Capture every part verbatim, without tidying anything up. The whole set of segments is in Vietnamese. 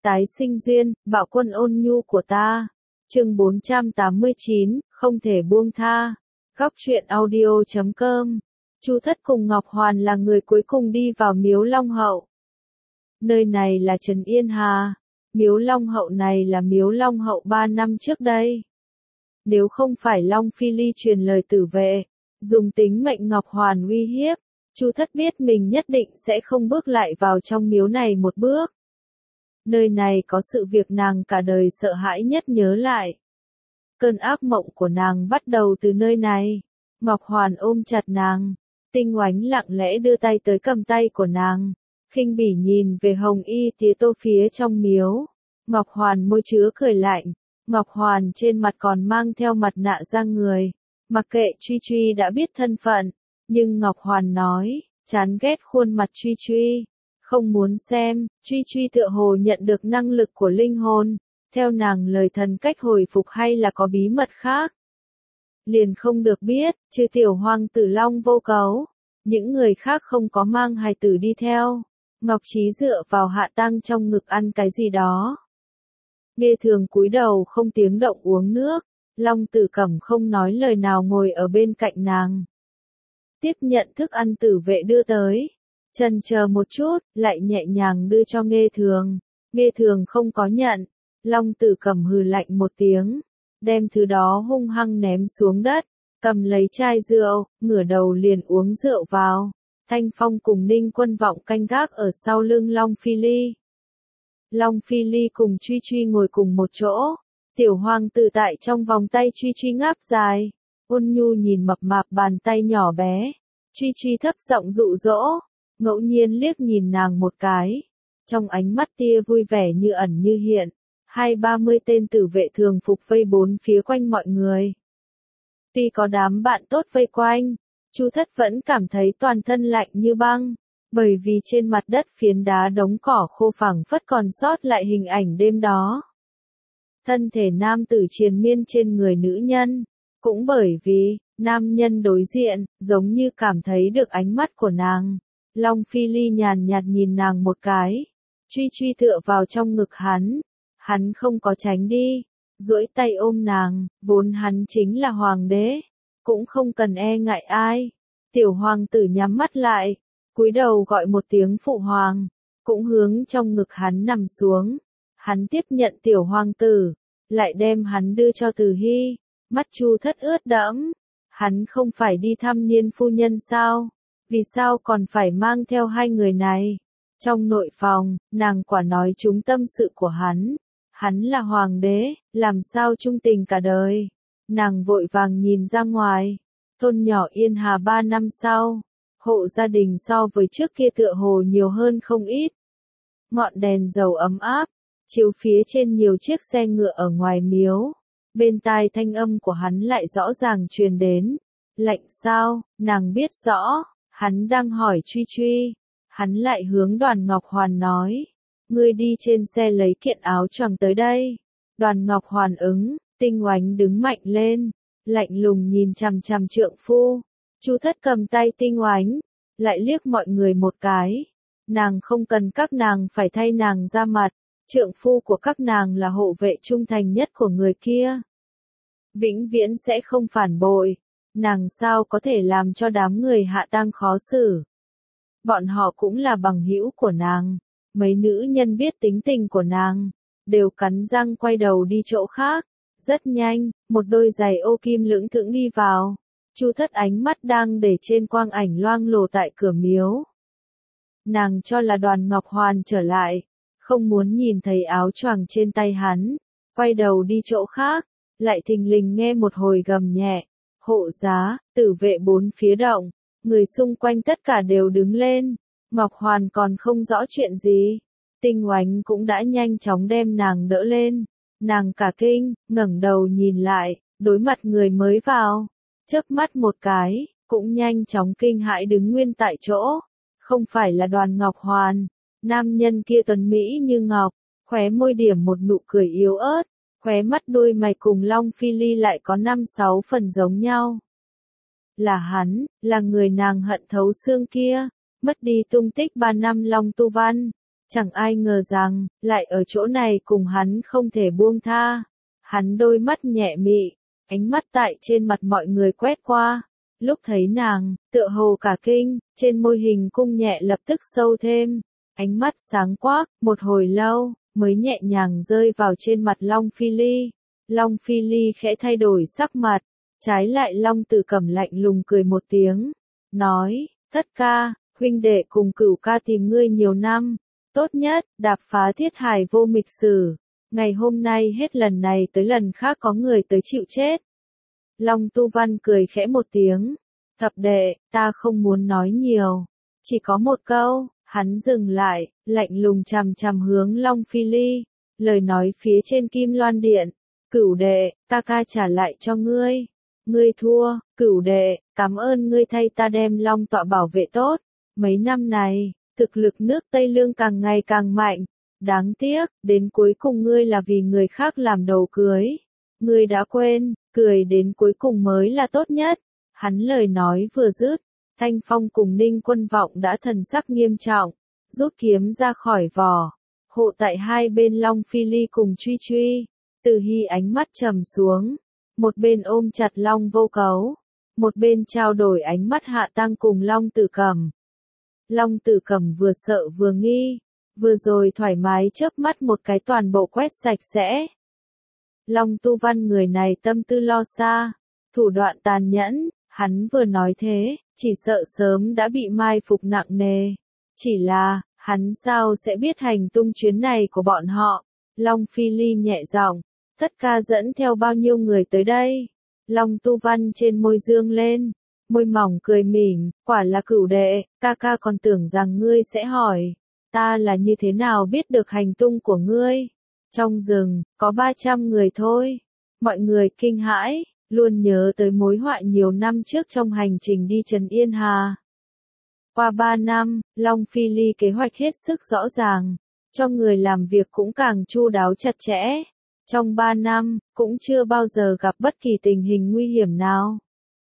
Tái sinh duyên, bạo quân ôn nhu của ta. Chương bốn trăm tám mươi chín, không thể buông tha. Góc truyện audio chấm com. Chu Thất cùng Ngọc Hoàn là người cuối cùng đi vào miếu Long Hậu. Nơi này là Trấn Yên Hà. Miếu Long Hậu này là miếu Long Hậu ba năm trước đây. Nếu không phải Long Phi Ly truyền lời tử vệ, dùng tính mệnh Ngọc Hoàn uy hiếp, Chu Thất biết mình nhất định sẽ không bước lại vào trong miếu này một bước. Nơi này có sự việc nàng cả đời sợ hãi nhất nhớ lại. Cơn ác mộng của nàng bắt đầu từ nơi này. Ngọc Hoàn ôm chặt nàng. Tinh Oánh lặng lẽ đưa tay tới cầm tay của nàng. Khinh bỉ nhìn về Hồng Y tía tô phía trong miếu. Ngọc Hoàn môi chứa cười lạnh. Ngọc Hoàn trên mặt còn mang theo mặt nạ da người. Mặc kệ Truy Truy đã biết thân phận. Nhưng Ngọc Hoàn nói, chán ghét khuôn mặt Truy Truy. Không muốn xem, Truy Truy tựa hồ nhận được năng lực của linh hồn, theo nàng lời thần cách hồi phục hay là có bí mật khác. Liền không được biết, trừ tiểu hoàng tử Long Vô Cấu, những người khác không có mang hài tử đi theo. Ngọc Trí dựa vào hạ tăng trong ngực ăn cái gì đó. Nghe Thường cúi đầu không tiếng động uống nước, Long Tử Cẩm không nói lời nào ngồi ở bên cạnh nàng. Tiếp nhận thức ăn tử vệ đưa tới. Chần chờ một chút, lại nhẹ nhàng đưa cho Nghê Thường. Nghê Thường không có nhận. Long Tử Cẩm hừ lạnh một tiếng, đem thứ đó hung hăng ném xuống đất, cầm lấy chai rượu, ngửa đầu liền uống rượu vào. Thanh Phong cùng Ninh Quân Vọng canh gác ở sau lưng Long Phi Ly. Long Phi Ly cùng Truy Truy ngồi cùng một chỗ. Tiểu hoàng tử tại trong vòng tay Truy Truy ngáp dài. Ôn nhu nhìn mập mạp bàn tay nhỏ bé. Truy Truy thấp giọng dụ dỗ. Ngẫu nhiên liếc nhìn nàng một cái. Trong ánh mắt tia vui vẻ như ẩn như hiện. Hai ba mươi tên tử vệ thường phục vây bốn phía quanh mọi người. Tuy có đám bạn tốt vây quanh, Chu Thất vẫn cảm thấy toàn thân lạnh như băng. Bởi vì trên mặt đất phiến đá đống cỏ khô phẳng phất còn sót lại hình ảnh đêm đó. Thân thể nam tử triền miên trên người nữ nhân. Cũng bởi vì, nam nhân đối diện, giống như cảm thấy được ánh mắt của nàng. Long Phi Ly nhàn nhạt nhìn nàng một cái. Truy Truy tựa vào trong ngực hắn. Hắn không có tránh đi. Duỗi tay ôm nàng, vốn hắn chính là hoàng đế. Cũng không cần e ngại ai. Tiểu hoàng tử nhắm mắt lại. Cúi đầu gọi một tiếng phụ hoàng. Cũng hướng trong ngực hắn nằm xuống. Hắn tiếp nhận tiểu hoàng tử. Lại đem hắn đưa cho Từ Hy. Mắt Chu Thất ướt đẫm. Hắn không phải đi thăm Niên phu nhân sao? Vì sao còn phải mang theo hai người này? Trong nội phòng, nàng quả nói trúng tâm sự của hắn. Hắn là hoàng đế, làm sao trung tình cả đời. Nàng vội vàng nhìn ra ngoài. Thôn nhỏ Yên Hà ba năm sau. Hộ gia đình so với trước kia tựa hồ nhiều hơn không ít. Ngọn đèn dầu ấm áp, chiếu phía trên nhiều chiếc xe ngựa ở ngoài miếu. Bên tai thanh âm của hắn lại rõ ràng truyền đến. Lạnh sao, nàng biết rõ. Hắn đang hỏi Truy Truy. Hắn lại hướng Đoàn Ngọc Hoàn nói. Ngươi đi trên xe lấy kiện áo choàng tới đây. Đoàn Ngọc Hoàn ứng, Tinh Oánh đứng mạnh lên. Lạnh lùng nhìn chằm chằm trượng phu. Chu Thất cầm tay Tinh Oánh. Lại liếc mọi người một cái. Nàng không cần các nàng phải thay nàng ra mặt. Trượng phu của các nàng là hộ vệ trung thành nhất của người kia. Vĩnh viễn sẽ không phản bội. Nàng sao có thể làm cho đám người hạ tang khó xử. Bọn họ cũng là bằng hữu của nàng. Mấy nữ nhân biết tính tình của nàng. Đều cắn răng quay đầu đi chỗ khác. Rất nhanh, một đôi giày ô kim lưỡng thững đi vào. Chu Thất ánh mắt đang để trên quang ảnh loang lổ tại cửa miếu. Nàng cho là Đoàn Ngọc Hoàn trở lại. Không muốn nhìn thấy áo choàng trên tay hắn. Quay đầu đi chỗ khác. Lại thình lình nghe một hồi gầm nhẹ. Hộ giá, tử vệ bốn phía động, người xung quanh tất cả đều đứng lên. Ngọc Hoàn còn không rõ chuyện gì. Tinh Oánh cũng đã nhanh chóng đem nàng đỡ lên. Nàng cả kinh, ngẩng đầu nhìn lại, đối mặt người mới vào. Chớp mắt một cái, cũng nhanh chóng kinh hãi đứng nguyên tại chỗ. Không phải là Đoàn Ngọc Hoàn. Nam nhân kia tuấn mỹ như ngọc, khóe môi điểm một nụ cười yếu ớt. Khóe mắt đôi mày cùng Long Phi Ly lại có năm sáu phần giống nhau. Là hắn, là người nàng hận thấu xương kia, mất đi tung tích ba năm Long Tu Văn. Chẳng ai ngờ rằng, lại ở chỗ này cùng hắn không thể buông tha. Hắn đôi mắt nhẹ mị, ánh mắt tại trên mặt mọi người quét qua. Lúc thấy nàng, tựa hồ cả kinh, trên môi hình cung nhẹ lập tức sâu thêm. Ánh mắt sáng quắc, một hồi lâu, mới nhẹ nhàng rơi vào trên mặt Long Phi Ly. Long Phi Ly khẽ thay đổi sắc mặt, trái lại Long Tử Cẩm lạnh lùng cười một tiếng, nói, Thất ca, huynh đệ cùng Cửu ca tìm ngươi nhiều năm, tốt nhất, đạp phá thiết hải vô mịch sử, ngày hôm nay hết lần này tới lần khác có người tới chịu chết. Long Tu Văn cười khẽ một tiếng, thập đệ, ta không muốn nói nhiều, chỉ có một câu. Hắn dừng lại, lạnh lùng chằm chằm hướng Long Phi Ly, lời nói phía trên Kim Loan Điện, Cửu đệ, ca ca trả lại cho ngươi, ngươi thua, Cửu đệ, cảm ơn ngươi thay ta đem Long tọa bảo vệ tốt, mấy năm này, thực lực nước Tây Lương càng ngày càng mạnh, đáng tiếc, đến cuối cùng ngươi là vì người khác làm đầu cưới, ngươi đã quên, cười đến cuối cùng mới là tốt nhất, hắn lời nói vừa dứt. Thanh Phong cùng Ninh Quân Vọng đã thần sắc nghiêm trọng, rút kiếm ra khỏi vỏ, hộ tại hai bên Long Phi Ly cùng Truy Truy, Từ Hy ánh mắt trầm xuống, một bên ôm chặt Long Vô Cấu, một bên trao đổi ánh mắt Hạ Tăng cùng Long Tử Cẩm. Long Tử Cẩm vừa sợ vừa nghi, vừa rồi thoải mái chớp mắt một cái toàn bộ quét sạch sẽ. Long Tu Văn người này tâm tư lo xa, thủ đoạn tàn nhẫn. Hắn vừa nói thế, chỉ sợ sớm đã bị mai phục nặng nề. Chỉ là, hắn sao sẽ biết hành tung chuyến này của bọn họ? Long Phi Ly nhẹ giọng, Thất ca dẫn theo bao nhiêu người tới đây? Long Tu Văn trên môi dương lên, môi mỏng cười mỉm, quả là Cửu đệ, ca ca còn tưởng rằng ngươi sẽ hỏi, ta là như thế nào biết được hành tung của ngươi? Trong rừng, có ba trăm người thôi. Mọi người kinh hãi. Luôn nhớ tới mối họa nhiều năm trước trong hành trình đi Trần Yên Hà. Qua ba năm, Long Phi Ly kế hoạch hết sức rõ ràng, cho người làm việc cũng càng chu đáo chặt chẽ. Trong ba năm, cũng chưa bao giờ gặp bất kỳ tình hình nguy hiểm nào.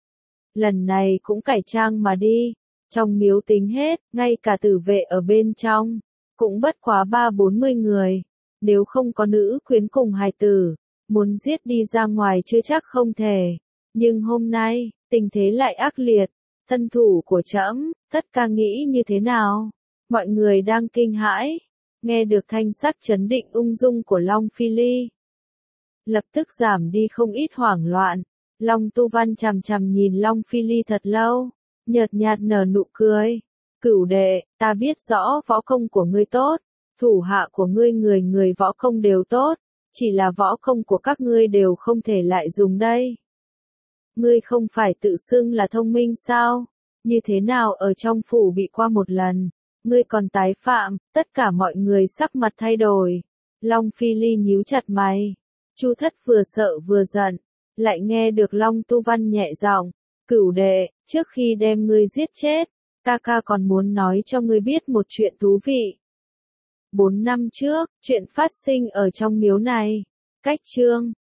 Lần này cũng cải trang mà đi, trong miếu tính hết, ngay cả tử vệ ở bên trong, cũng bất quá ba bốn mươi người, nếu không có nữ quyến cùng hài tử. Muốn giết đi ra ngoài chưa chắc không thể, nhưng hôm nay, tình thế lại ác liệt, thân thủ của trẫm, tất ca nghĩ như thế nào? Mọi người đang kinh hãi, nghe được thanh sắc chấn định ung dung của Long Phi Ly. Lập tức giảm đi không ít hoảng loạn, Long Tu Văn chằm chằm nhìn Long Phi Ly thật lâu, nhợt nhạt nở nụ cười, Cửu đệ, ta biết rõ võ công của ngươi tốt, thủ hạ của ngươi người người võ công đều tốt. Chỉ là võ công của các ngươi đều không thể lại dùng đây. Ngươi không phải tự xưng là thông minh sao? Như thế nào ở trong phủ bị qua một lần? Ngươi còn tái phạm, tất cả mọi người sắc mặt thay đổi. Long Phi Ly nhíu chặt mày. Chu Thất vừa sợ vừa giận, lại nghe được Long Tu Văn nhẹ giọng, Cửu đệ, trước khi đem ngươi giết chết, ca ca còn muốn nói cho ngươi biết một chuyện thú vị. Bốn năm trước, chuyện phát sinh ở trong miếu này. Cách chương